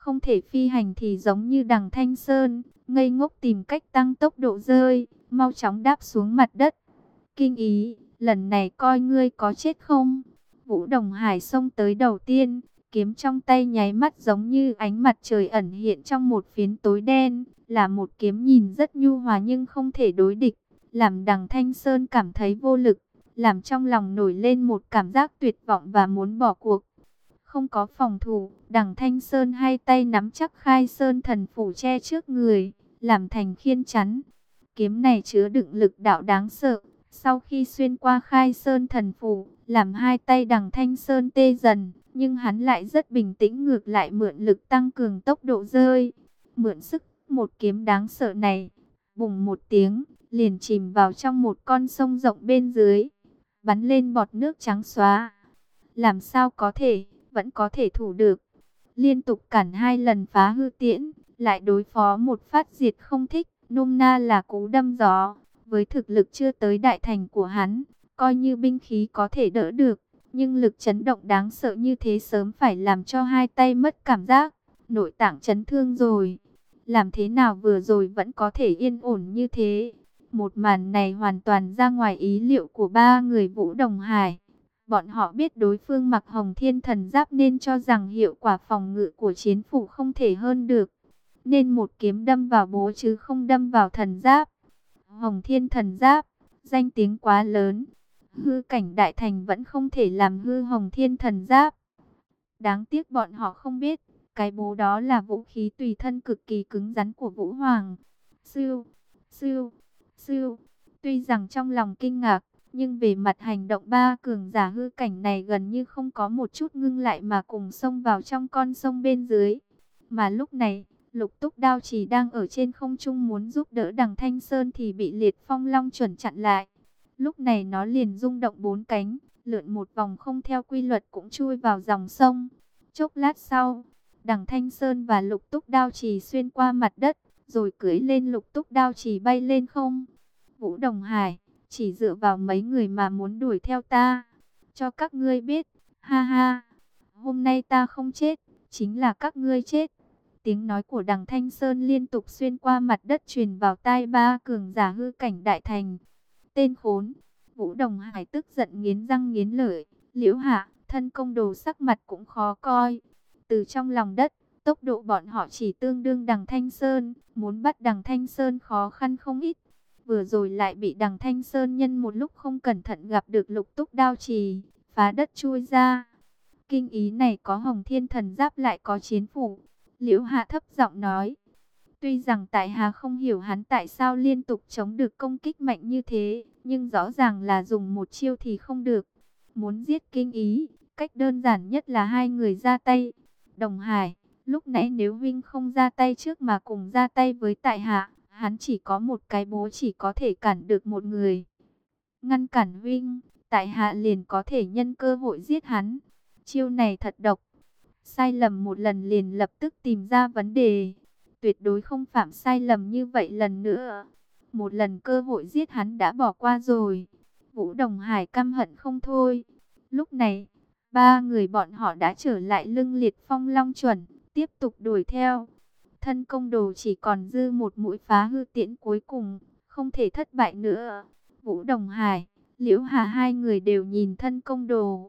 Không thể phi hành thì giống như Đằng Thanh Sơn, ngây ngốc tìm cách tăng tốc độ rơi, mau chóng đáp xuống mặt đất. Kinh Ý, lần này coi ngươi có chết không? Vũ Đồng Hải xông tới đầu tiên, kiếm trong tay nháy mắt giống như ánh mặt trời ẩn hiện trong một phiến tối đen, là một kiếm nhìn rất nhu hòa nhưng không thể đối địch, làm Đằng Thanh Sơn cảm thấy vô lực, làm trong lòng nổi lên một cảm giác tuyệt vọng và muốn bỏ cuộc. Không có phòng thủ, Đằng Thanh Sơn hai tay nắm chắc Khai Sơn thần phủ che trước người, làm thành khiên chắn. Kiếm này chứa đựng lực đạo đáng sợ, sau khi xuyên qua Khai Sơn thần phủ, làm hai tay Đằng Thanh Sơn tê dần, nhưng hắn lại rất bình tĩnh, ngược lại mượn lực tăng cường tốc độ rơi. Mượn sức một kiếm đáng sợ này, bùng một tiếng, liền chìm vào trong một con sông rộng bên dưới, bắn lên bọt nước trắng xóa. Làm sao có thể, vẫn có thể thủ được. Liên tục cản hai lần phá hư tiễn, lại đối phó một phát diệt không thích, nôm na là cú đâm gió. Với thực lực chưa tới đại thành của hắn, coi như binh khí có thể đỡ được, nhưng lực chấn động đáng sợ như thế sớm phải làm cho hai tay mất cảm giác, nội tạng chấn thương rồi. Làm thế nào vừa rồi vẫn có thể yên ổn như thế? Một màn này hoàn toàn ra ngoài ý liệu của ba người Vũ Đồng Hải. Bọn họ biết đối phương mặc Hồng Thiên Thần Giáp nên cho rằng hiệu quả phòng ngự của chiến phủ không thể hơn được. Nên một kiếm đâm vào bố chứ không đâm vào thần giáp. Hồng Thiên Thần Giáp, danh tiếng quá lớn. Hư cảnh đại thành vẫn không thể làm hư Hồng Thiên Thần Giáp. Đáng tiếc bọn họ không biết, cái bố đó là vũ khí tùy thân cực kỳ cứng rắn của Vũ Hoàng. Siêu, siêu, siêu. Tuy rằng trong lòng kinh ngạc, nhưng về mặt hành động ba cường giả hư cảnh này gần như không có một chút ngưng lại mà cùng xông vào trong con sông bên dưới. Mà lúc này, Lục Túc Đao Chỉ đang ở trên không trung muốn giúp đỡ Đằng Thanh Sơn thì bị Liệt Phong Long chuẩn chặn lại. Lúc này nó liền rung động bốn cánh, lượn một vòng không theo quy luật cũng chui vào dòng sông. Chốc lát sau, Đằng Thanh Sơn và Lục Túc Đao Chỉ xuyên qua mặt đất, rồi cưỡi lên Lục Túc Đao Chỉ bay lên không. Vũ Đồng Hải, chỉ dựa vào mấy người mà muốn đuổi theo ta. Cho các ngươi biết, ha ha, hôm nay ta không chết, chính là các ngươi chết. Tiếng nói của Đằng Thanh Sơn liên tục xuyên qua mặt đất truyền vào tai ba cường giả hư cảnh đại thành. Tên khốn, Vũ Đồng Hải tức giận nghiến răng nghiến lợi, Liễu Hạ, Thân Công Đồ sắc mặt cũng khó coi. Từ trong lòng đất, tốc độ bọn họ chỉ tương đương Đằng Thanh Sơn, muốn bắt Đằng Thanh Sơn khó khăn không ít. Vừa rồi lại bị Đằng Thanh Sơn nhân một lúc không cẩn thận gặp được Lục Túc Đao Chỉ, phá đất chui ra. Kinh Ý này có Hồng Thiên Thần Giáp lại có chiến phủ. Liễu Hạ thấp giọng nói. Tuy rằng tại Hà không hiểu hắn tại sao liên tục chống được công kích mạnh như thế, nhưng rõ ràng là dùng một chiêu thì không được. Muốn giết Kinh Ý, cách đơn giản nhất là hai người ra tay. Đồng Hải, lúc nãy nếu Vinh không ra tay trước mà cùng ra tay với tại Hạ, hắn chỉ có một cái bố chỉ có thể cản được một người. Ngăn cản Vinh, tại Hạ liền có thể nhân cơ hội giết hắn. Chiêu này thật độc. Sai lầm một lần liền lập tức tìm ra vấn đề. Tuyệt đối không phạm sai lầm như vậy lần nữa. Một lần cơ hội giết hắn đã bỏ qua rồi. Vũ Đồng Hải căm hận không thôi. Lúc này, ba người bọn họ đã trở lại lưng Liệt Phong Long chuẩn, tiếp tục đuổi theo. Thân Công Đồ chỉ còn dư một mũi phá hư tiễn cuối cùng, không thể thất bại nữa. Vũ Đồng Hải, Liễu Hà hai người đều nhìn Thân Công Đồ.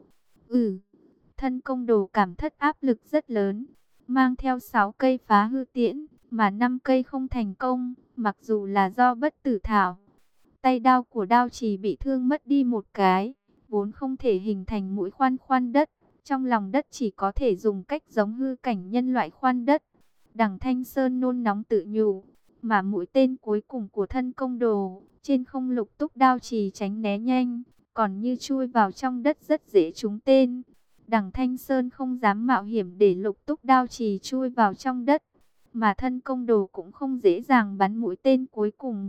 Thân Công Đồ cảm thất áp lực rất lớn, mang theo 6 cây phá hư tiễn, mà 5 cây không thành công, mặc dù là do bất tử thảo. Tay đao của Đao Chỉ bị thương mất đi một cái, vốn không thể hình thành mũi khoan khoan đất, trong lòng đất chỉ có thể dùng cách giống hư cảnh nhân loại khoan đất. Đằng Thanh Sơn nôn nóng tự nhủ, mà mũi tên cuối cùng của Thân Công Đồ, trên không Lục Túc Đao Chỉ tránh né nhanh, còn như chui vào trong đất rất dễ trúng tên. Đằng Thanh Sơn không dám mạo hiểm để Lục Túc Đao Chỉ chui vào trong đất, mà Thân Công Đồ cũng không dễ dàng bắn mũi tên cuối cùng.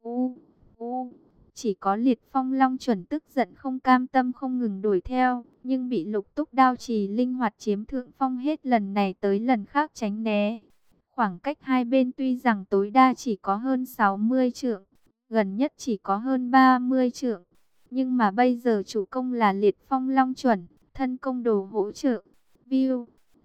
Chỉ có Liệt Phong Long chuẩn tức giận không cam tâm không ngừng đuổi theo, nhưng bị Lục Túc Đao Chỉ linh hoạt chiếm thượng phong hết lần này tới lần khác tránh né. Khoảng cách hai bên tuy rằng tối đa chỉ có hơn 60 trượng, gần nhất chỉ có hơn 30 trượng, nhưng mà bây giờ chủ công là Liệt Phong Long chuẩn, Thân Công Đồ hỗ trợ. View,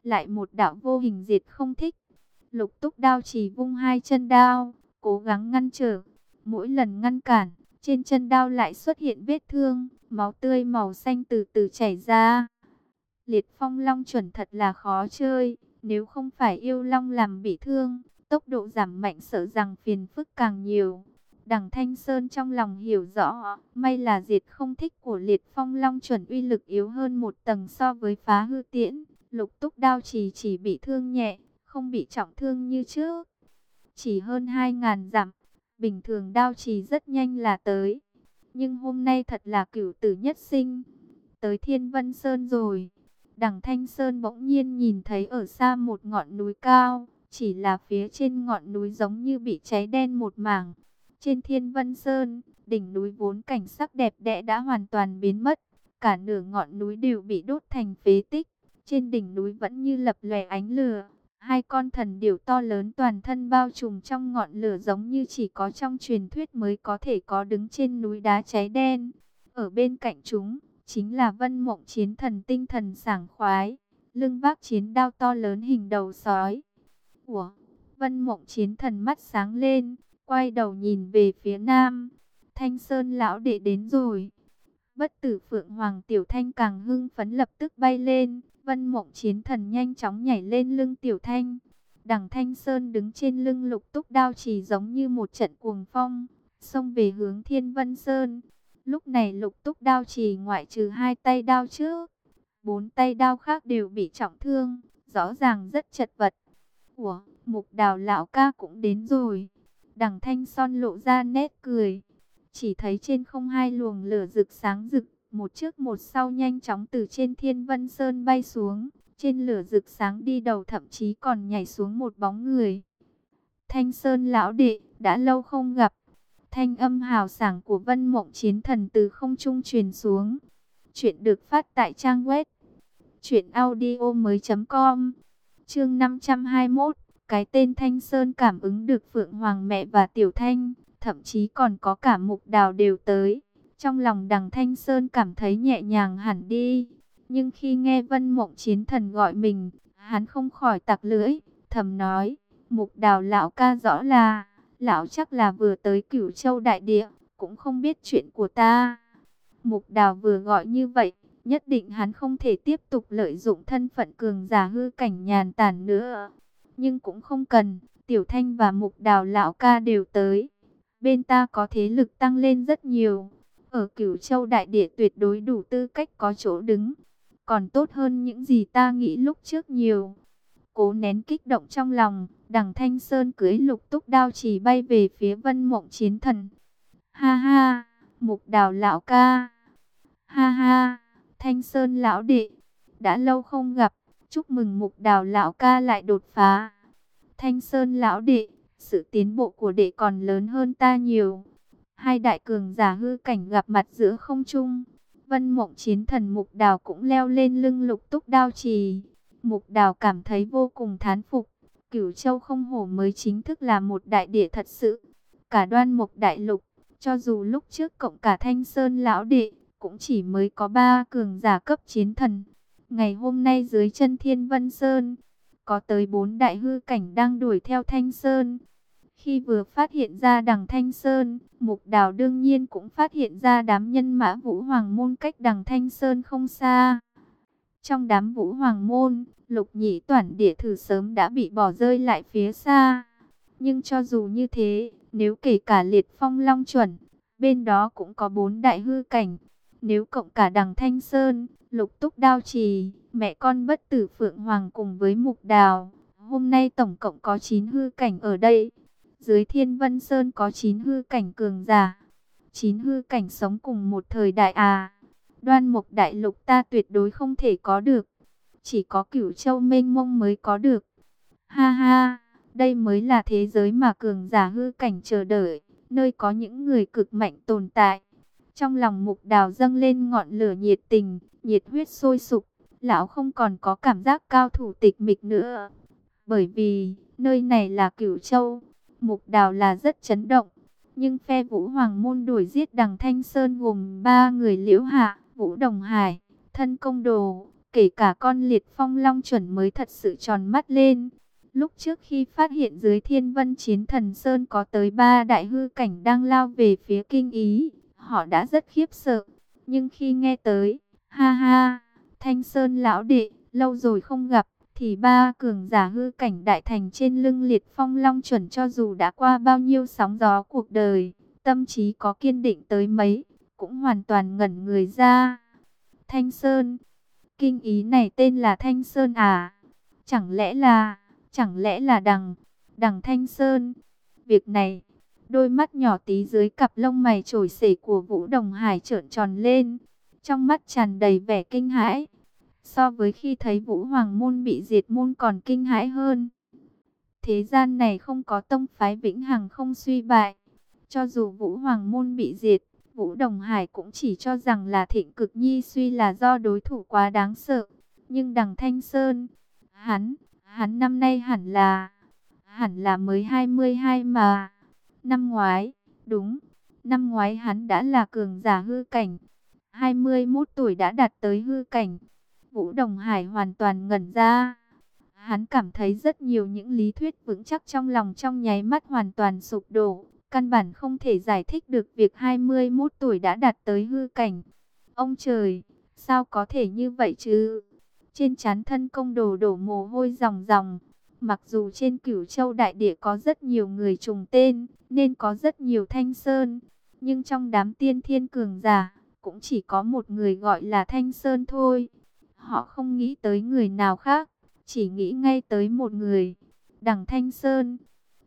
lại một đạo vô hình diệt không thích. Lục Túc Đao chỉ vung hai chân đao, cố gắng ngăn trở. Mỗi lần ngăn cản, trên chân đao lại xuất hiện vết thương, máu tươi màu xanh từ từ chảy ra. Liệt Phong Long chuẩn thật là khó chơi, nếu không phải yêu long làm bị thương, tốc độ giảm mạnh sợ rằng phiền phức càng nhiều. Đằng Thanh Sơn trong lòng hiểu rõ, may là diệt không thích của Liệt Phong Long chuẩn uy lực yếu hơn một tầng so với Phá Hư Tiễn. Lục Túc Đao chỉ bị thương nhẹ, không bị trọng thương như trước. Chỉ hơn 2.000 dặm, bình thường đao chỉ rất nhanh là tới. Nhưng hôm nay thật là cửu tử nhất sinh. Tới Thiên Vân Sơn rồi. Đằng Thanh Sơn bỗng nhiên nhìn thấy ở xa một ngọn núi cao. Chỉ là phía trên ngọn núi giống như bị cháy đen một mảng. Trên Thiên Vân Sơn, đỉnh núi vốn cảnh sắc đẹp đẽ đã hoàn toàn biến mất. Cả nửa ngọn núi đều bị đốt thành phế tích. Trên đỉnh núi vẫn như lập lòe ánh lửa. Hai con thần điểu to lớn toàn thân bao trùm trong ngọn lửa giống như chỉ có trong truyền thuyết mới có thể có đứng trên núi đá cháy đen. Ở bên cạnh chúng, chính là Vân Mộng Chiến Thần tinh thần sảng khoái, lưng vác chiến đao to lớn hình đầu sói. Ủa, Vân Mộng Chiến Thần mắt sáng lên, quay đầu nhìn về phía nam. Thanh Sơn lão đệ đến rồi. Bất Tử Phượng Hoàng Tiểu Thanh càng hưng phấn lập tức bay lên. Vân Mộng Chiến Thần nhanh chóng nhảy lên lưng Tiểu Thanh. Đằng Thanh Sơn đứng trên lưng Lục Túc Đao chỉ giống như một trận cuồng phong, xông về hướng Thiên Vân Sơn. Lúc này Lục Túc Đao chỉ ngoại trừ hai tay đao trước, 4 tay đao khác đều bị trọng thương, rõ ràng rất chật vật. Ủa, Mục Đào lão ca cũng đến rồi. Đằng Thanh Son lộ ra nét cười. Chỉ thấy trên không hai luồng lửa rực sáng rực, một trước một sau nhanh chóng từ trên Thiên Vân Sơn bay xuống. Trên lửa rực sáng đi đầu thậm chí còn nhảy xuống một bóng người. Thanh Sơn lão đệ, đã lâu không gặp. Thanh âm hào sảng của Vân Mộng Chiến Thần từ không trung truyền xuống. Chuyện được phát tại trang web truyệnaudiomoi.com. Chương 521, cái tên Thanh Sơn cảm ứng được Phượng Hoàng mẹ và Tiểu Thanh, thậm chí còn có cả Mục Đào đều tới. Trong lòng đằng Thanh Sơn cảm thấy nhẹ nhàng hẳn đi. Nhưng khi nghe Vân Mộng Chiến Thần gọi mình, hắn không khỏi tặc lưỡi, thầm nói, Mục Đào lão ca rõ là, lão chắc là vừa tới Cửu Châu đại địa, cũng không biết chuyện của ta. Mục Đào vừa gọi như vậy, nhất định hắn không thể tiếp tục lợi dụng thân phận cường giả hư cảnh nhàn tản nữa. Nhưng cũng không cần, Tiểu Thanh và Mục Đào lão ca đều tới. Bên ta có thế lực tăng lên rất nhiều. Ở Cửu Châu đại địa tuyệt đối đủ tư cách có chỗ đứng. Còn tốt hơn những gì ta nghĩ lúc trước nhiều. Cố nén kích động trong lòng, đằng Thanh Sơn cưỡi Lục Túc Đao chỉ bay về phía Vân Mộng Chiến Thần. Ha ha, Mục Đào lão ca. Ha ha, Thanh Sơn lão đệ. Đã lâu không gặp, chúc mừng Mục Đào lão ca lại đột phá. Thanh Sơn lão đệ, sự tiến bộ của đệ còn lớn hơn ta nhiều. Hai đại cường giả hư cảnh gặp mặt giữa không trung. Vân Mộng Chiến Thần Mục Đào cũng leo lên lưng Lục Túc Đao trì. Mục Đào cảm thấy vô cùng thán phục. Cửu Châu không hổ mới chính thức là một đại địa thật sự. Cả Đoan Mục đại lục, cho dù lúc trước cộng cả Thanh Sơn lão đệ, cũng chỉ mới có 3 cường giả cấp chiến thần. Ngày hôm nay dưới chân Thiên Vân Sơn, có tới 4 đại hư cảnh đang đuổi theo Thanh Sơn. Khi vừa phát hiện ra đằng Thanh Sơn, Mục Đào đương nhiên cũng phát hiện ra đám nhân mã Vũ Hoàng Môn cách đằng Thanh Sơn không xa. Trong đám Vũ Hoàng Môn, Lục Nhĩ Toản Địa Thử sớm đã bị bỏ rơi lại phía xa. Nhưng cho dù như thế, nếu kể cả Liệt Phong Long chuẩn, bên đó cũng có 4 đại hư cảnh. Nếu cộng cả đằng Thanh Sơn, Lục Túc Đao trì, mẹ con Bất Tử Phượng Hoàng cùng với Mục Đào, hôm nay tổng cộng có 9 hư cảnh ở đây. Dưới Thiên Vân Sơn có 9 hư cảnh cường giả. 9 hư cảnh sống cùng một thời đại à. Đoan Mục đại lục ta tuyệt đối không thể có được. Chỉ có Cửu Châu mênh mông mới có được. Ha ha, đây mới là thế giới mà cường giả hư cảnh chờ đợi. Nơi có những người cực mạnh tồn tại. Trong lòng Mục Đào dâng lên ngọn lửa nhiệt tình, nhiệt huyết sôi sục. Lão không còn có cảm giác cao thủ tịch mịch nữa. Bởi vì, nơi này là Cửu Châu. Mục Đào là rất chấn động. Nhưng phe Vũ Hoàng Môn đuổi giết đằng Thanh Sơn gồm 3 người Liễu Hạ, Vũ Đồng Hải, Thân Công Đồ, kể cả con liệt phong long chuẩn mới thật sự tròn mắt lên. Lúc trước khi phát hiện dưới Thiên Vân Chiến Thần Sơn có tới 3 đại hư cảnh đang lao về phía kinh ý, họ đã rất khiếp sợ. Nhưng khi nghe tới, ha ha, Thanh Sơn lão đệ, lâu rồi không gặp, thì 3 cường giả hư cảnh đại thành trên lưng liệt phong long chuẩn cho dù đã qua bao nhiêu sóng gió cuộc đời, tâm trí có kiên định tới mấy, cũng hoàn toàn ngẩn người ra. Thanh Sơn, kinh ý này tên là Thanh Sơn à? Chẳng lẽ là đằng Thanh Sơn? Việc này, đôi mắt nhỏ tí dưới cặp lông mày chổi xể của Vũ Đồng Hải trợn tròn lên, trong mắt tràn đầy vẻ kinh hãi. So với khi thấy Vũ Hoàng môn bị diệt môn còn kinh hãi hơn. Thế gian này không có tông phái vĩnh hằng không suy bại. Cho dù Vũ Hoàng môn bị diệt, Vũ Đồng Hải cũng chỉ cho rằng là Thịnh Cực Nhi suy là do đối thủ quá đáng sợ. Nhưng đằng Thanh Sơn, hắn năm nay hẳn là mới 22 mà. Năm ngoái, đúng, năm ngoái hắn đã là cường giả hư cảnh. 21 tuổi đã đạt tới hư cảnh. Vũ Đồng Hải hoàn toàn ngẩn ra. Hắn cảm thấy rất nhiều những lý thuyết vững chắc trong lòng trong nháy mắt hoàn toàn sụp đổ. Căn bản không thể giải thích được việc 21 tuổi đã đạt tới hư cảnh. Ông trời, sao có thể như vậy chứ? Trên trán Thân Công Đồ đổ mồ hôi ròng ròng. Mặc dù trên Cửu Châu đại địa có rất nhiều người trùng tên, nên có rất nhiều Thanh Sơn, nhưng trong đám tiên thiên cường giả, cũng chỉ có một người gọi là Thanh Sơn thôi. Họ không nghĩ tới người nào khác, chỉ nghĩ ngay tới một người, đằng Thanh Sơn.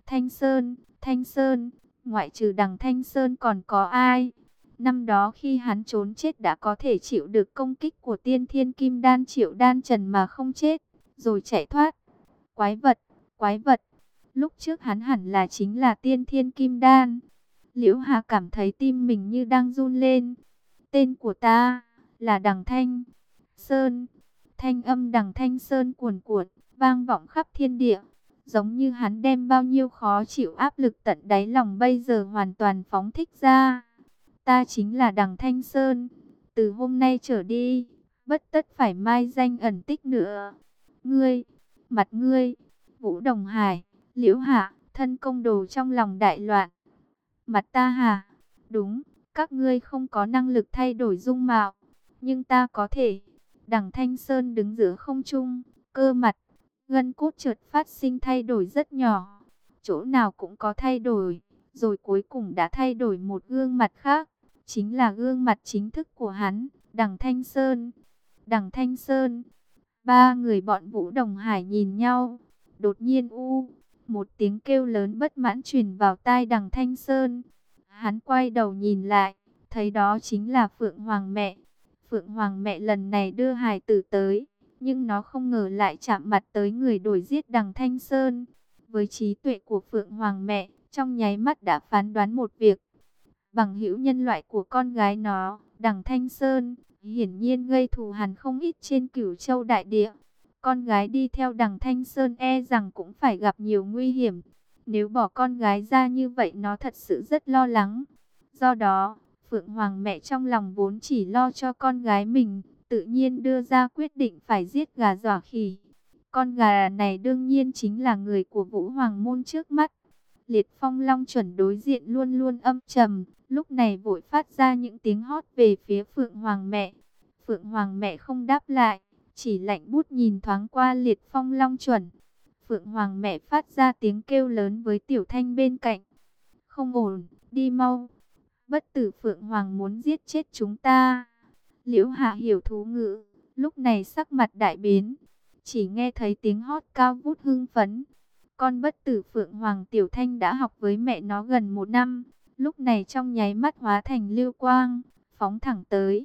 Thanh Sơn, ngoại trừ đằng Thanh Sơn còn có ai? Năm đó khi hắn trốn chết đã có thể chịu được công kích của tiên thiên kim đan Triệu Đan Trần mà không chết, rồi chạy thoát. Quái vật, lúc trước hắn hẳn là chính là tiên thiên kim đan. Liễu Hà cảm thấy tim mình như đang run lên. Tên của ta là đằng Thanh Sơn. Thanh âm đằng Thanh Sơn cuồn cuộn, vang vọng khắp thiên địa. Giống như hắn đem bao nhiêu khó chịu áp lực tận đáy lòng bây giờ hoàn toàn phóng thích ra. Ta chính là đằng Thanh Sơn. Từ hôm nay trở đi, bất tất phải mai danh ẩn tích nữa. Mặt ngươi, Vũ Đồng Hải, Liễu Hạ, Thân Công Đồ trong lòng đại loạn. Mặt ta hả? Đúng, các ngươi không có năng lực thay đổi dung mạo, nhưng ta có thể. Đằng Thanh Sơn đứng giữa không trung, cơ mặt, gân cốt chợt phát sinh thay đổi rất nhỏ. Chỗ nào cũng có thay đổi, rồi cuối cùng đã thay đổi một gương mặt khác. Chính là gương mặt chính thức của hắn, đằng Thanh Sơn. Đằng Thanh Sơn. Ba người bọn Vũ Đồng Hải nhìn nhau. Đột nhiên một tiếng kêu lớn bất mãn truyền vào tai đằng Thanh Sơn. Hắn quay đầu nhìn lại, thấy đó chính là Phượng Hoàng mẹ. Phượng Hoàng mẹ lần này đưa hài tử tới, nhưng nó không ngờ lại chạm mặt tới người đuổi giết đằng Thanh Sơn. Với trí tuệ của Phượng Hoàng mẹ, trong nháy mắt đã phán đoán một việc. Bằng hữu nhân loại của con gái nó, đằng Thanh Sơn, hiển nhiên gây thù hằn không ít trên Cửu Châu đại địa. Con gái đi theo đằng Thanh Sơn e rằng cũng phải gặp nhiều nguy hiểm. Nếu bỏ con gái ra như vậy nó thật sự rất lo lắng. Do đó, Phượng Hoàng mẹ trong lòng vốn chỉ lo cho con gái mình, tự nhiên đưa ra quyết định phải giết gà dọa khỉ. Con gà này đương nhiên chính là người của Vũ Hoàng môn trước mắt. Liệt Phong Long chuẩn đối diện luôn luôn âm trầm, lúc này vội phát ra những tiếng hót về phía Phượng Hoàng mẹ. Phượng Hoàng mẹ không đáp lại, chỉ lạnh bút nhìn thoáng qua Liệt Phong Long chuẩn. Phượng Hoàng mẹ phát ra tiếng kêu lớn với Tiểu Thanh bên cạnh. Không ổn, đi mau. Bất tử Phượng Hoàng muốn giết chết chúng ta. Liễu Hạ hiểu thú ngữ, lúc này sắc mặt đại biến. Chỉ nghe thấy tiếng hót cao vút hưng phấn. Con bất tử Phượng Hoàng Tiểu Thanh đã học với mẹ nó gần 1 năm. Lúc này trong nháy mắt hóa thành lưu quang, phóng thẳng tới.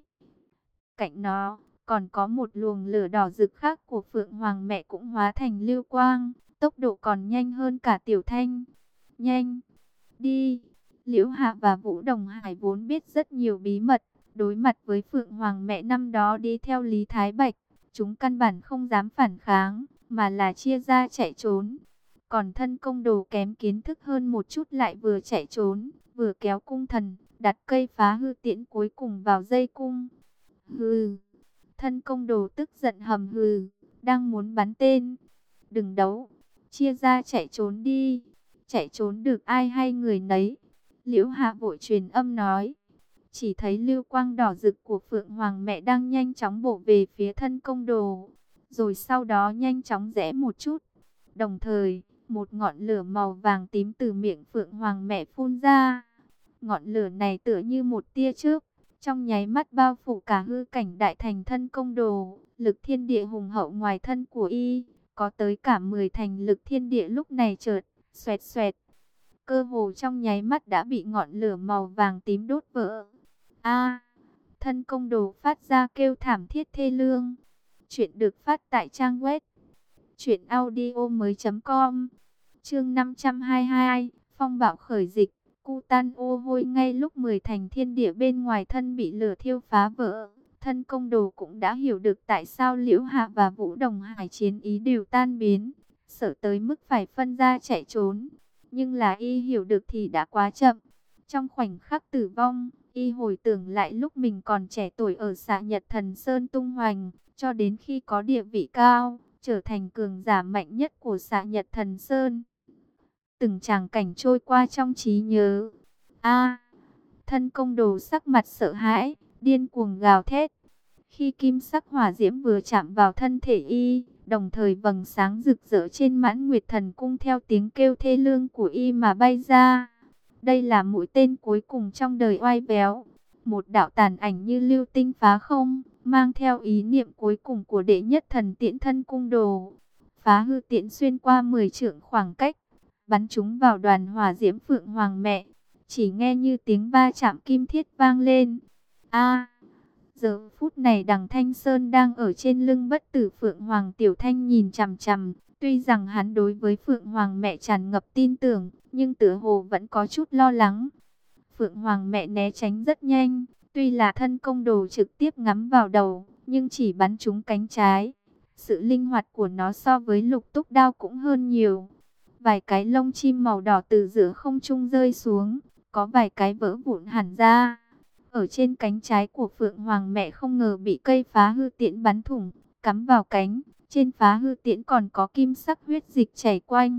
Cạnh nó, còn có một luồng lửa đỏ rực khác của Phượng Hoàng mẹ cũng hóa thành lưu quang. Tốc độ còn nhanh hơn cả Tiểu Thanh. Nhanh, đi. Liễu Hạ và Vũ Đồng Hải vốn biết rất nhiều bí mật. Đối mặt với Phượng Hoàng mẹ năm đó đi theo Lý Thái Bạch, chúng căn bản không dám phản kháng, mà là chia ra chạy trốn. Còn Thân Công Đồ kém kiến thức hơn một chút lại vừa chạy trốn, vừa kéo cung thần, đặt cây phá hư tiễn cuối cùng vào dây cung. Hừ, Thân công đồ tức giận hầm hừ, đang muốn bắn tên. Đừng đấu, chia ra chạy trốn đi. Chạy trốn được ai hay người nấy. Liễu Hạ vội truyền âm nói. Chỉ thấy lưu quang đỏ rực của Phượng Hoàng mẹ đang nhanh chóng bổ về phía thân công đồ. Rồi sau đó nhanh chóng rẽ một chút. Đồng thời, một ngọn lửa màu vàng tím từ miệng Phượng Hoàng mẹ phun ra. Ngọn lửa này tựa như một tia chớp, trong nháy mắt bao phủ cả hư cảnh đại thành thân công đồ. Lực thiên địa hùng hậu ngoài thân của y, có tới cả 10 thành lực thiên địa lúc này chợt xoẹt xoẹt. Cơ hồ trong nháy mắt đã bị ngọn lửa màu vàng tím đốt vỡ. A! Thân công đồ phát ra kêu thảm thiết thê lương. Chuyện được phát tại trang web truyệnaudiomoi.com. Chương 522, phong bạo khởi dịch. Cutan ô hôi ngay lúc 10 thành thiên địa bên ngoài thân bị lửa thiêu phá vỡ. Thân công đồ cũng đã hiểu được tại sao Liễu Hạ và Vũ Đồng Hải chiến ý đều tan biến, sợ tới mức phải phân ra chạy trốn. Nhưng là y hiểu được thì đã quá chậm. Trong khoảnh khắc tử vong, y hồi tưởng lại lúc mình còn trẻ tuổi ở Xạ Nhật Thần Sơn tung hoành, cho đến khi có địa vị cao, trở thành cường giả mạnh nhất của Xạ Nhật Thần Sơn. Từng tràng cảnh trôi qua trong trí nhớ. Thân công đồ sắc mặt sợ hãi, điên cuồng gào thét. Khi kim sắc hỏa diễm vừa chạm vào thân thể y, đồng thời vầng sáng rực rỡ trên Mãn Nguyệt Thần Cung theo tiếng kêu thê lương của y mà bay ra. Đây là mũi tên cuối cùng trong đời oai véo. Một đạo tàn ảnh như lưu tinh phá không, mang theo ý niệm cuối cùng của đệ nhất thần tiễn thân cung đồ. Phá hư tiễn xuyên qua 10 trượng khoảng cách, bắn chúng vào đoàn hỏa diễm Phượng Hoàng mẹ. Chỉ nghe như tiếng va chạm kim thiết vang lên. Giờ phút này Đằng Thanh Sơn đang ở trên lưng bất tử Phượng Hoàng Tiểu Thanh nhìn chằm chằm. Tuy rằng hắn đối với Phượng Hoàng mẹ tràn ngập tin tưởng, nhưng tựa hồ vẫn có chút lo lắng. Phượng Hoàng mẹ né tránh rất nhanh, tuy là thân công đồ trực tiếp ngắm vào đầu, nhưng chỉ bắn trúng cánh trái. Sự linh hoạt của nó so với Lục Túc Đao cũng hơn nhiều. Vài cái lông chim màu đỏ từ giữa không trung rơi xuống, có vài cái vỡ vụn hẳn ra. Ở trên cánh trái của Phượng Hoàng mẹ không ngờ bị cây phá hư tiễn bắn thủng, cắm vào cánh. Trên phá hư tiễn còn có kim sắc huyết dịch chảy quanh.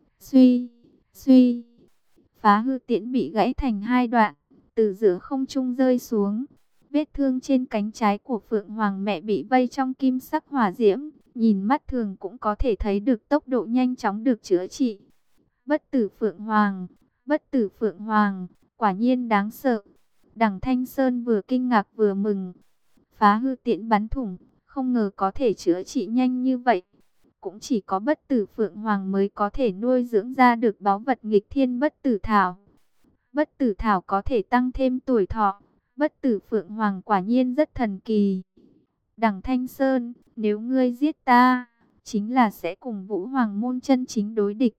Suy, suy, phá hư tiễn bị gãy thành hai đoạn, từ giữa không trung rơi xuống. Vết thương trên cánh trái của Phượng Hoàng mẹ bị vây trong kim sắc hỏa diễm, nhìn mắt thường cũng có thể thấy được tốc độ nhanh chóng được chữa trị. Bất tử Phượng Hoàng, bất tử Phượng Hoàng, quả nhiên đáng sợ. Đằng Thanh Sơn vừa kinh ngạc vừa mừng. Phá hư tiễn bắn thủng, không ngờ có thể chữa trị nhanh như vậy. Cũng chỉ có bất tử Phượng Hoàng mới có thể nuôi dưỡng ra được báu vật nghịch thiên bất tử thảo. Bất tử thảo có thể tăng thêm tuổi thọ. Bất tử Phượng Hoàng quả nhiên rất thần kỳ. Đằng Thanh Sơn, nếu ngươi giết ta, chính là sẽ cùng Vũ Hoàng môn chân chính đối địch.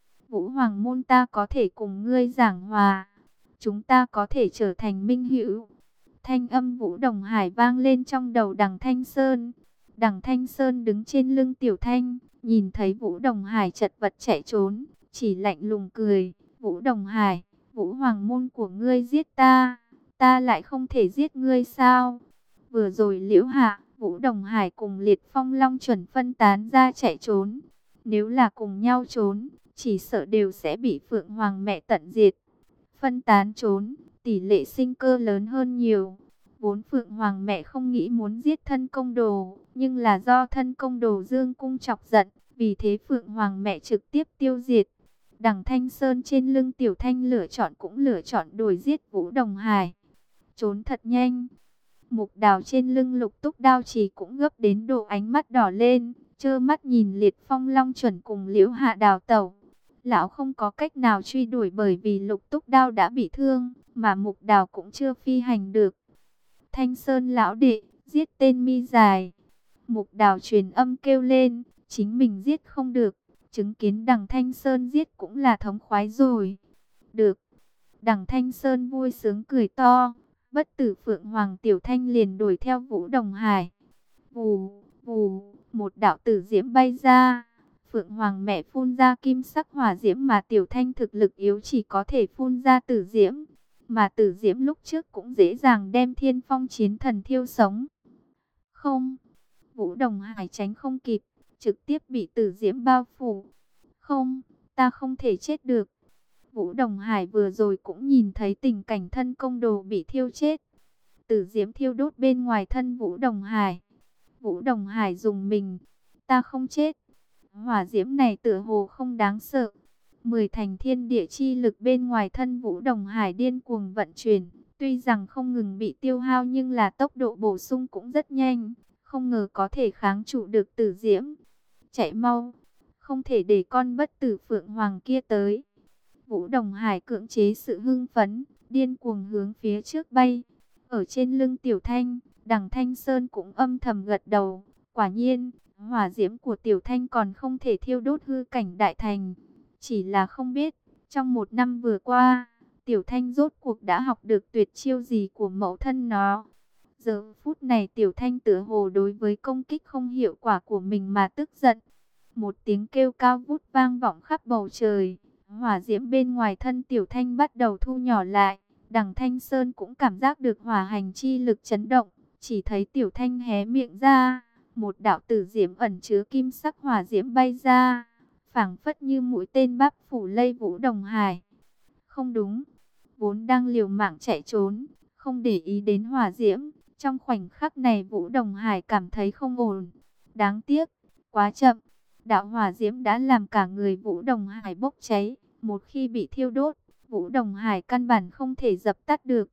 Vũ Hoàng môn ta có thể cùng ngươi giảng hòa. Chúng ta có thể trở thành minh hữu. Thanh âm Vũ Đồng Hải vang lên trong đầu Đằng Thanh Sơn. Đằng Thanh Sơn đứng trên lưng Tiểu Thanh, nhìn thấy Vũ Đồng Hải chật vật chạy trốn, chỉ lạnh lùng cười. Vũ Đồng Hải, Vũ Hoàng môn của ngươi giết ta, ta lại không thể giết ngươi sao? Vừa rồi Liễu Hạ, Vũ Đồng Hải cùng Liệt Phong Long chuẩn phân tán ra chạy trốn. Nếu là cùng nhau trốn, chỉ sợ đều sẽ bị Phượng Hoàng mẹ tận diệt. Phân tán trốn, tỷ lệ sinh cơ lớn hơn nhiều. Vốn Phượng Hoàng mẹ không nghĩ muốn giết thân công đồ, nhưng là do thân công đồ dương cung chọc giận, vì thế Phượng Hoàng mẹ trực tiếp tiêu diệt. Đằng Thanh Sơn trên lưng Tiểu Thanh cũng lựa chọn đuổi giết Vũ Đồng Hải. Trốn thật nhanh. Mục Đào trên lưng Lục Túc Đao chỉ cũng gấp đến độ ánh mắt đỏ lên, trơ mắt nhìn Liệt Phong Long chuẩn cùng Liễu Hạ đào tẩu. Lão không có cách nào truy đuổi bởi vì Lục Túc Đao đã bị thương, mà Mục Đào cũng chưa phi hành được. Thanh Sơn lão đệ, giết tên mi dài. Mục Đào truyền âm kêu lên, chính mình giết không được, chứng kiến Đằng Thanh Sơn giết cũng là thống khoái rồi. Được. Đằng Thanh Sơn vui sướng cười to, bất tử Phượng Hoàng Tiểu Thanh liền đuổi theo Vũ Đồng Hải. Vù, vù, một đạo tử diễm bay ra. Phượng Hoàng mẹ phun ra kim sắc hỏa diễm mà Tiểu Thanh thực lực yếu chỉ có thể phun ra tử diễm. Mà tử diễm lúc trước cũng dễ dàng đem Thiên Phong Chiến Thần thiêu sống. Không, Vũ Đồng Hải tránh không kịp, trực tiếp bị tử diễm bao phủ. Không, ta không thể chết được. Vũ Đồng Hải vừa rồi cũng nhìn thấy tình cảnh thân công đồ bị thiêu chết. Tử diễm thiêu đốt bên ngoài thân Vũ Đồng Hải. Vũ Đồng Hải dùng mình. Ta không chết. Hỏa diễm này tựa hồ không đáng sợ. 10 thành thiên địa chi lực bên ngoài thân Vũ Đồng Hải điên cuồng vận chuyển. Tuy rằng không ngừng bị tiêu hao nhưng là tốc độ bổ sung cũng rất nhanh. Không ngờ có thể kháng trụ được tử diễm. Chạy mau. Không thể để con bất tử Phượng Hoàng kia tới. Vũ Đồng Hải cưỡng chế sự hưng phấn, điên cuồng hướng phía trước bay. Ở trên lưng Tiểu Thanh, Đằng Thanh Sơn cũng âm thầm gật đầu. Quả nhiên, hỏa diễm của Tiểu Thanh còn không thể thiêu đốt hư cảnh đại thành. Chỉ là không biết, trong một năm vừa qua, Tiểu Thanh rốt cuộc đã học được tuyệt chiêu gì của mẫu thân nó. Giờ phút này Tiểu Thanh tựa hồ đối với công kích không hiệu quả của mình mà tức giận. Một tiếng kêu cao vút vang vọng khắp bầu trời. Hỏa diễm bên ngoài thân Tiểu Thanh bắt đầu thu nhỏ lại. Đằng Thanh Sơn cũng cảm giác được hỏa hành chi lực chấn động. Chỉ thấy Tiểu Thanh hé miệng ra. Một đạo tử diễm ẩn chứa kim sắc hỏa diễm bay ra. Phảng phất như mũi tên bắp phủ lây Vũ Đồng Hải. Không đúng. Vốn đang liều mạng chạy trốn. Không để ý đến hỏa diễm. Trong khoảnh khắc này Vũ Đồng Hải cảm thấy không ổn. Đáng tiếc. Quá chậm. Đạo hỏa diễm đã làm cả người Vũ Đồng Hải bốc cháy. Một khi bị thiêu đốt, Vũ Đồng Hải căn bản không thể dập tắt được.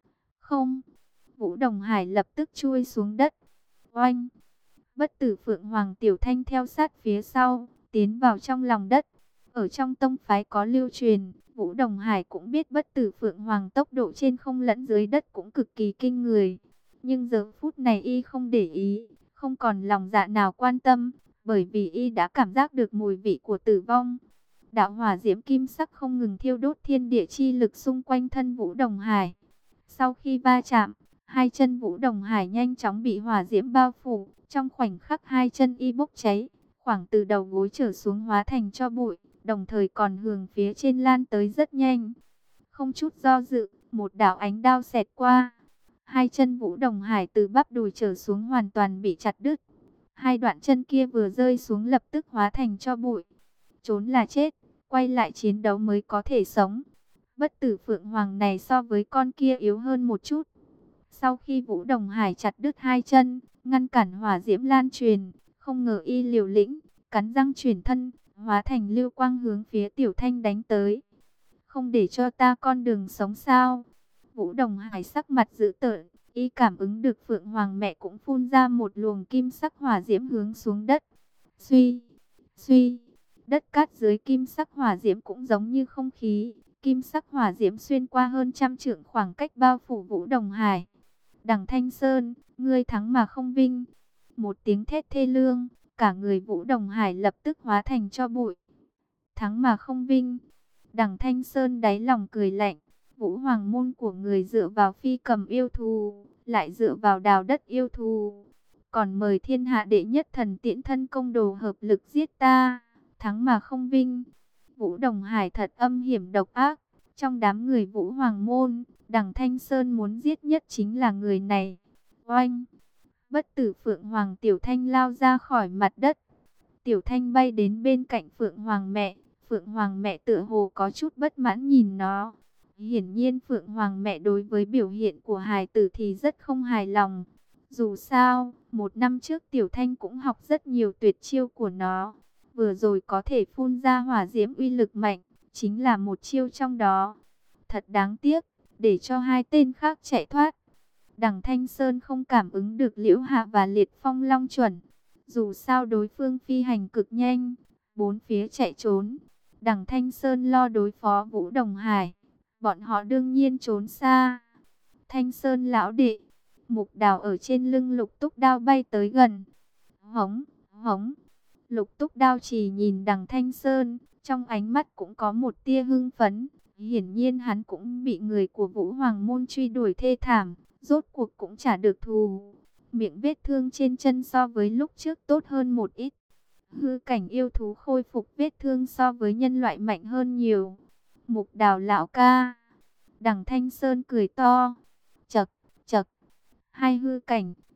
Không, Vũ Đồng Hải lập tức chui xuống đất. Oanh, bất tử Phượng Hoàng Tiểu Thanh theo sát phía sau, tiến vào trong lòng đất. Ở trong tông phái có lưu truyền, Vũ Đồng Hải cũng biết bất tử Phượng Hoàng tốc độ trên không lẫn dưới đất cũng cực kỳ kinh người. Nhưng giờ phút này y không để ý, không còn lòng dạ nào quan tâm, bởi vì y đã cảm giác được mùi vị của tử vong. Đạo hỏa diễm kim sắc không ngừng thiêu đốt thiên địa chi lực xung quanh thân Vũ Đồng Hải. Sau khi va chạm, hai chân Vũ Đồng Hải nhanh chóng bị hỏa diễm bao phủ. Trong khoảnh khắc hai chân y bốc cháy, khoảng từ đầu gối trở xuống hóa thành tro bụi, đồng thời còn hướng phía trên lan tới rất nhanh. Không chút do dự, một đạo ánh đao xẹt qua. Hai chân Vũ Đồng Hải từ bắp đùi trở xuống hoàn toàn bị chặt đứt. Hai đoạn chân kia vừa rơi xuống lập tức hóa thành tro bụi. Trốn là chết, quay lại chiến đấu mới có thể sống. Bất tử Phượng Hoàng này so với con kia yếu hơn một chút. Sau khi Vũ Đồng Hải chặt đứt hai chân, ngăn cản hỏa diễm lan truyền, không ngờ y liều lĩnh, cắn răng chuyển thân, hóa thành lưu quang hướng phía Tiểu Thanh đánh tới. Không để cho ta con đường sống sao? Vũ Đồng Hải sắc mặt dữ tợn, y cảm ứng được Phượng Hoàng mẹ cũng phun ra một luồng kim sắc hỏa diễm hướng xuống đất. Suy, suy, đất cát dưới kim sắc hỏa diễm cũng giống như không khí. Kim sắc hỏa diễm xuyên qua hơn trăm trượng khoảng cách bao phủ Vũ Đồng Hải. Đằng Thanh Sơn, ngươi thắng mà không vinh. Một tiếng thét thê lương, cả người Vũ Đồng Hải lập tức hóa thành tro bụi. Thắng mà không vinh. Đằng Thanh Sơn đáy lòng cười lạnh. Vũ Hoàng môn của người dựa vào phi cầm yêu thù, lại dựa vào đào đất yêu thù. Còn mời thiên hạ đệ nhất thần tiễn thân công đồ hợp lực giết ta. Thắng mà không vinh. Vũ Đồng Hải thật âm hiểm độc ác. Trong đám người Vũ Hoàng môn, Đằng Thanh Sơn muốn giết nhất chính là người này. Oanh! Bất tử Phượng Hoàng Tiểu Thanh lao ra khỏi mặt đất. Tiểu Thanh bay đến bên cạnh Phượng Hoàng mẹ. Phượng Hoàng mẹ tựa hồ có chút bất mãn nhìn nó. Hiển nhiên Phượng Hoàng mẹ đối với biểu hiện của hài tử thì rất không hài lòng. Dù sao, một năm trước Tiểu Thanh cũng học rất nhiều tuyệt chiêu của nó. Vừa rồi có thể phun ra hỏa diễm uy lực mạnh, chính là một chiêu trong đó. Thật đáng tiếc, để cho hai tên khác chạy thoát. Đằng Thanh Sơn không cảm ứng được Liễu Hạ và Liệt Phong Long chuẩn. Dù sao đối phương phi hành cực nhanh, bốn phía chạy trốn. Đằng Thanh Sơn lo đối phó Vũ Đồng Hải. Bọn họ đương nhiên trốn xa. Thanh Sơn lão đệ, Mục Đào ở trên lưng Lục Túc Đao bay tới gần. Hống, hống. Lục Túc Đao chỉ nhìn Đằng Thanh Sơn, trong ánh mắt cũng có một tia hưng phấn. Hiển nhiên hắn cũng bị người của Vũ Hoàng môn truy đuổi thê thảm, rốt cuộc cũng trả được thù. Miệng vết thương trên chân so với lúc trước tốt hơn một ít. Hư cảnh yêu thú khôi phục vết thương so với nhân loại mạnh hơn nhiều. Mục Đào lão ca. Đằng Thanh Sơn cười to. Chậc, chậc. Hai hư cảnh,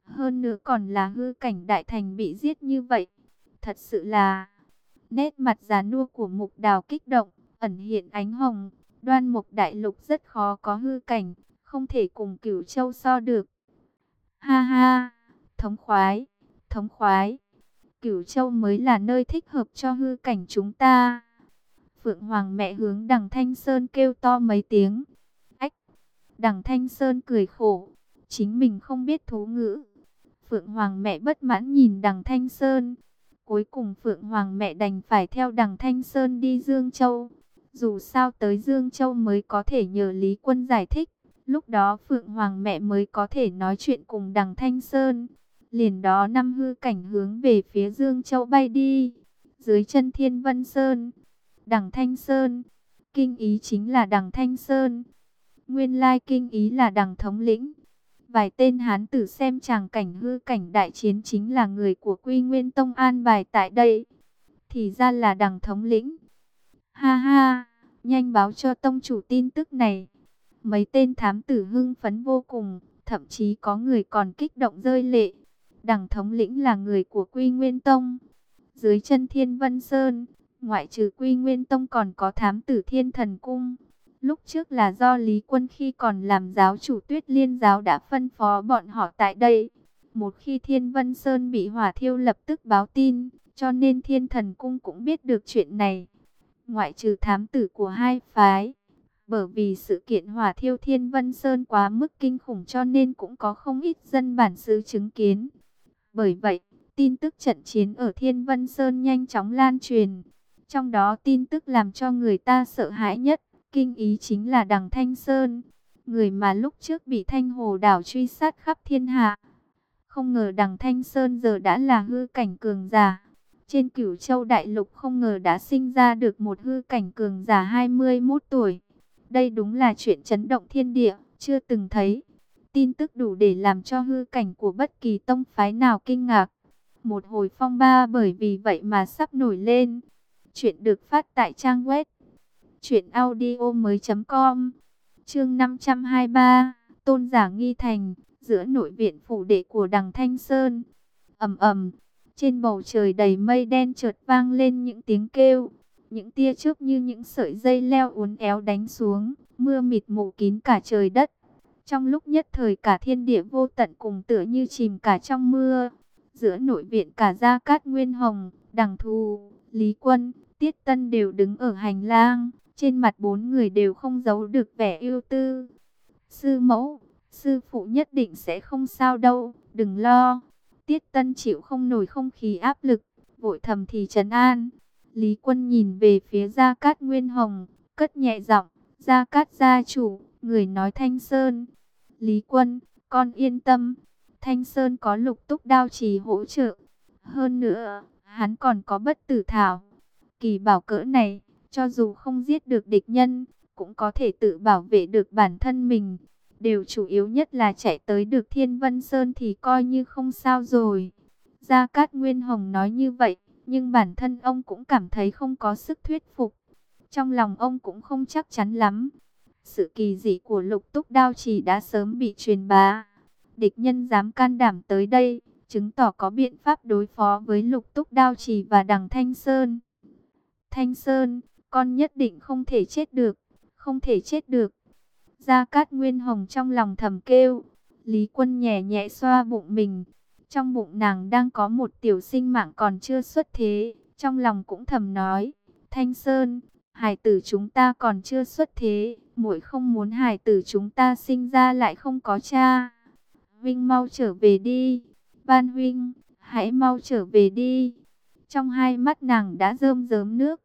Hơn nữa còn là hư cảnh đại thành bị giết như vậy. Thật sự là... Nét mặt già nua của Mục Đào kích động, ẩn hiện ánh hồng. Đoan Mục Đại Lục rất khó có hư cảnh, không thể cùng Cửu Châu so được. Ha ha, thống khoái, thống khoái. Cửu Châu mới là nơi thích hợp cho hư cảnh chúng ta. Phượng Hoàng mẹ hướng Đằng Thanh Sơn kêu to mấy tiếng. Ách, Đằng Thanh Sơn cười khổ, chính mình không biết thú ngữ. Phượng Hoàng mẹ bất mãn nhìn Đằng Thanh Sơn. Cuối cùng Phượng Hoàng mẹ đành phải theo Đằng Thanh Sơn đi Dương Châu. Dù sao tới Dương Châu mới có thể nhờ Lý Quân giải thích. Lúc đó Phượng Hoàng mẹ mới có thể nói chuyện cùng Đằng Thanh Sơn. Liền đó năm hư cảnh hướng về phía Dương Châu bay đi. Dưới chân Thiên Vân Sơn, Đằng Thanh Sơn, kinh ý chính là Đằng Thanh Sơn. Nguyên lai kinh ý là Đằng thống lĩnh. Vài tên hán tử xem tràng cảnh hư cảnh đại chiến chính là người của Quy Nguyên Tông an bài tại đây. Thì ra là Đằng thống lĩnh. Ha ha, nhanh báo cho tông chủ tin tức này. Mấy tên thám tử hưng phấn vô cùng, thậm chí có người còn kích động rơi lệ. Đằng thống lĩnh là người của Quy Nguyên Tông. Dưới chân Thiên Vân Sơn, ngoại trừ Quy Nguyên Tông còn có thám tử Thiên Thần Cung. Lúc trước là do Lý Quân khi còn làm giáo chủ Tuyết Liên giáo đã phân phó bọn họ tại đây. Một khi Thiên Vân Sơn bị hỏa thiêu lập tức báo tin, cho nên Thiên Thần Cung cũng biết được chuyện này. Ngoại trừ thám tử của hai phái, bởi vì sự kiện hỏa thiêu Thiên Vân Sơn quá mức kinh khủng cho nên cũng có không ít dân bản xứ chứng kiến. Bởi vậy, tin tức trận chiến ở Thiên Vân Sơn nhanh chóng lan truyền. Trong đó tin tức làm cho người ta sợ hãi nhất, kinh ý chính là Đằng Thanh Sơn, người mà lúc trước bị Thanh Hồ Đảo truy sát khắp thiên hạ. Không ngờ Đằng Thanh Sơn giờ đã là hư cảnh cường giả. Trên Cửu Châu Đại Lục không ngờ đã sinh ra được một hư cảnh cường giả 21 tuổi. Đây đúng là chuyện chấn động thiên địa, chưa từng thấy. Tin tức đủ để làm cho hư cảnh của bất kỳ tông phái nào kinh ngạc. Một hồi phong ba bởi vì vậy mà sắp nổi lên. Chuyện được phát tại trang web truyệnaudiomoi.com. Chương 523, Tôn giả nghi thành, giữa nội viện phủ đệ của Đằng Thanh Sơn. Ầm ầm, trên bầu trời đầy mây đen chợt vang lên những tiếng kêu, những tia chớp như những sợi dây leo uốn éo đánh xuống, mưa mịt mù kín cả trời đất. Trong lúc nhất thời cả thiên địa vô tận cùng tựa như chìm cả trong mưa. Giữa nội viện cả Gia Cát Nguyên Hồng, Đằng Thù, Lý Quân, Tiết Tân đều đứng ở hành lang. Trên mặt bốn người đều không giấu được vẻ ưu tư. Sư mẫu, sư phụ nhất định sẽ không sao đâu, đừng lo. Tiết Tân chịu không nổi không khí áp lực, vội thầm thì trấn an. Lý Quân nhìn về phía Gia Cát Nguyên Hồng, cất nhẹ giọng, Gia Cát gia chủ, người nói Thanh Sơn. Lý Quân, con yên tâm, Thanh Sơn có Lục Túc Đao Trì hỗ trợ. Hơn nữa, hắn còn có Bất Tử Thảo. Kỳ bảo cỡ này, cho dù không giết được địch nhân, cũng có thể tự bảo vệ được bản thân mình. Điều chủ yếu nhất là chạy tới được Thiên Vân Sơn thì coi như không sao rồi. Gia Cát Nguyên Hồng nói như vậy, nhưng bản thân ông cũng cảm thấy không có sức thuyết phục. Trong lòng ông cũng không chắc chắn lắm. Sự kỳ dị của Lục Túc Đao Trì đã sớm bị truyền bá. Địch nhân dám can đảm tới đây, chứng tỏ có biện pháp đối phó với Lục Túc Đao Trì và Đằng Thanh Sơn. Thanh Sơn, con nhất định không thể chết được, không thể chết được. Gia Cát Nguyên Hồng trong lòng thầm kêu. Lý Quân nhẹ nhẹ xoa bụng mình. Trong bụng nàng đang có một tiểu sinh mạng còn chưa xuất thế. Trong lòng cũng thầm nói, Thanh Sơn, hài tử chúng ta còn chưa xuất thế, muội không muốn hài tử chúng ta sinh ra lại không có cha. Vinh mau trở về đi, Ban huynh, hãy mau trở về đi. Trong hai mắt nàng đã rơm rớm nước.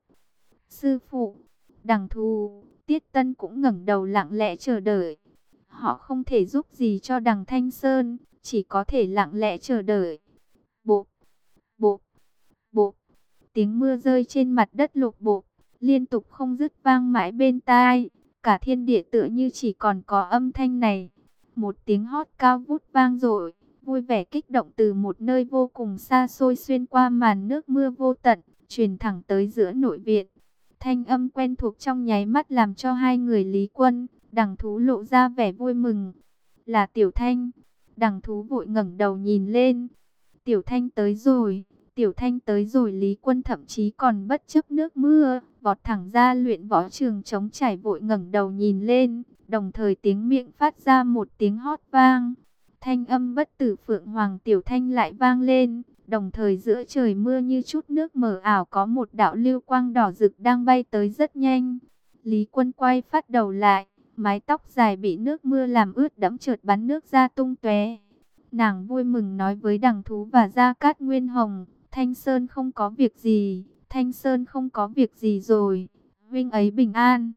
Sư phụ, Đằng Thù, Tiết Tân cũng ngẩng đầu lặng lẽ chờ đợi. Họ không thể giúp gì cho Đằng Thanh Sơn, chỉ có thể lặng lẽ chờ đợi. Bộp, bộp, bộp. Tiếng mưa rơi trên mặt đất lục bộp, liên tục không dứt vang mãi bên tai. Cả thiên địa tựa như chỉ còn có âm thanh này. Một tiếng hót cao vút vang dội, vui vẻ kích động từ một nơi vô cùng xa xôi xuyên qua màn nước mưa vô tận, truyền thẳng tới giữa nội viện. Thanh âm quen thuộc trong nháy mắt làm cho hai người Lý Quân, Đằng Thú lộ ra vẻ vui mừng. Là Tiểu Thanh. Đằng Thú vội ngẩng đầu nhìn lên. Tiểu Thanh tới rồi, Tiểu Thanh tới rồi. Lý Quân thậm chí còn bất chấp nước mưa, vọt thẳng ra luyện võ trường trống trải, vội ngẩng đầu nhìn lên, đồng thời tiếng miệng phát ra một tiếng hót vang. Thanh âm bất tử Phượng Hoàng Tiểu Thanh lại vang lên, đồng thời giữa trời mưa như chút nước mờ ảo có một đạo lưu quang đỏ rực đang bay tới rất nhanh. Lý Quân quay phát đầu lại, mái tóc dài bị nước mưa làm ướt đẫm chợt bắn nước ra tung tóe. Nàng vui mừng nói với Đằng Thú và Gia Cát Nguyên Hồng, Thanh Sơn không có việc gì, Thanh Sơn không có việc gì rồi, huynh ấy bình an.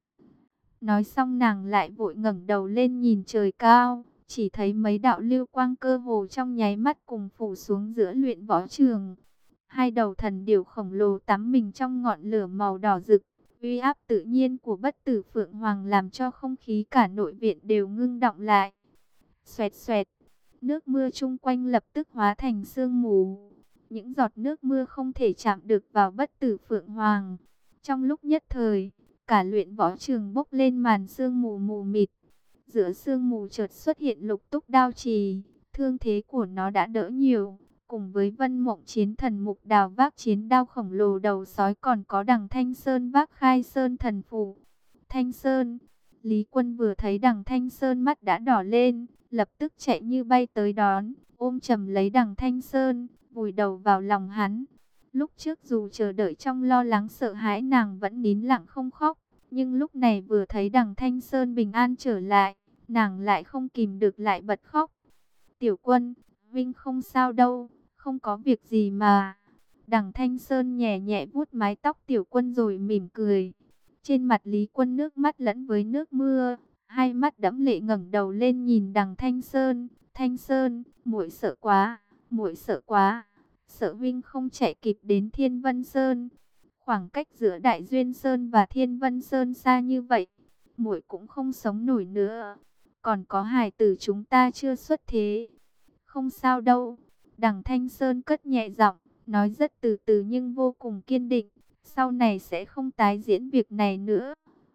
Nói xong nàng lại vội ngẩng đầu lên nhìn trời cao, chỉ thấy mấy đạo lưu quang cơ hồ trong nháy mắt cùng phủ xuống giữa luyện võ trường. Hai đầu thần điểu khổng lồ tắm mình trong ngọn lửa màu đỏ rực, uy áp tự nhiên của bất tử Phượng Hoàng làm cho không khí cả nội viện đều ngưng đọng lại. Xoẹt xoẹt, nước mưa chung quanh lập tức hóa thành sương mù. Những giọt nước mưa không thể chạm được vào bất tử Phượng Hoàng. Trong lúc nhất thời, cả luyện võ trường bốc lên màn sương mù mù mịt. Giữa sương mù chợt xuất hiện Lục Túc đao trì, thương thế của nó đã đỡ nhiều. Cùng với Vân Mộng chiến thần Mục Đào vác chiến đao khổng lồ đầu sói, còn có Đằng Thanh Sơn vác Khai Sơn thần phù. Thanh Sơn, Lý Quân vừa thấy Đằng Thanh Sơn mắt đã đỏ lên, lập tức chạy như bay tới đón, ôm chầm lấy Đằng Thanh Sơn, vùi đầu vào lòng hắn. Lúc trước dù chờ đợi trong lo lắng sợ hãi, nàng vẫn nín lặng không khóc, nhưng lúc này vừa thấy Đằng Thanh Sơn bình an trở lại, nàng lại không kìm được lại bật khóc. Tiểu Quân, Vinh không sao đâu, không có việc gì mà. Đằng Thanh Sơn nhẹ nhẹ vuốt mái tóc Tiểu Quân rồi mỉm cười. Trên mặt Lý Quân nước mắt lẫn với nước mưa, hai mắt đẫm lệ ngẩng đầu lên nhìn Đằng Thanh Sơn. Thanh Sơn, muội sợ quá, muội sợ quá. Sợ Vinh không chạy kịp đến Thiên Vân Sơn. Khoảng cách giữa Đại Duyên Sơn và Thiên Vân Sơn xa như vậy, muội cũng không sống nổi nữa. Còn có hài tử chúng ta chưa xuất thế. Không sao đâu. Đằng Thanh Sơn cất nhẹ giọng, nói rất từ từ nhưng vô cùng kiên định. Sau này sẽ không tái diễn việc này nữa.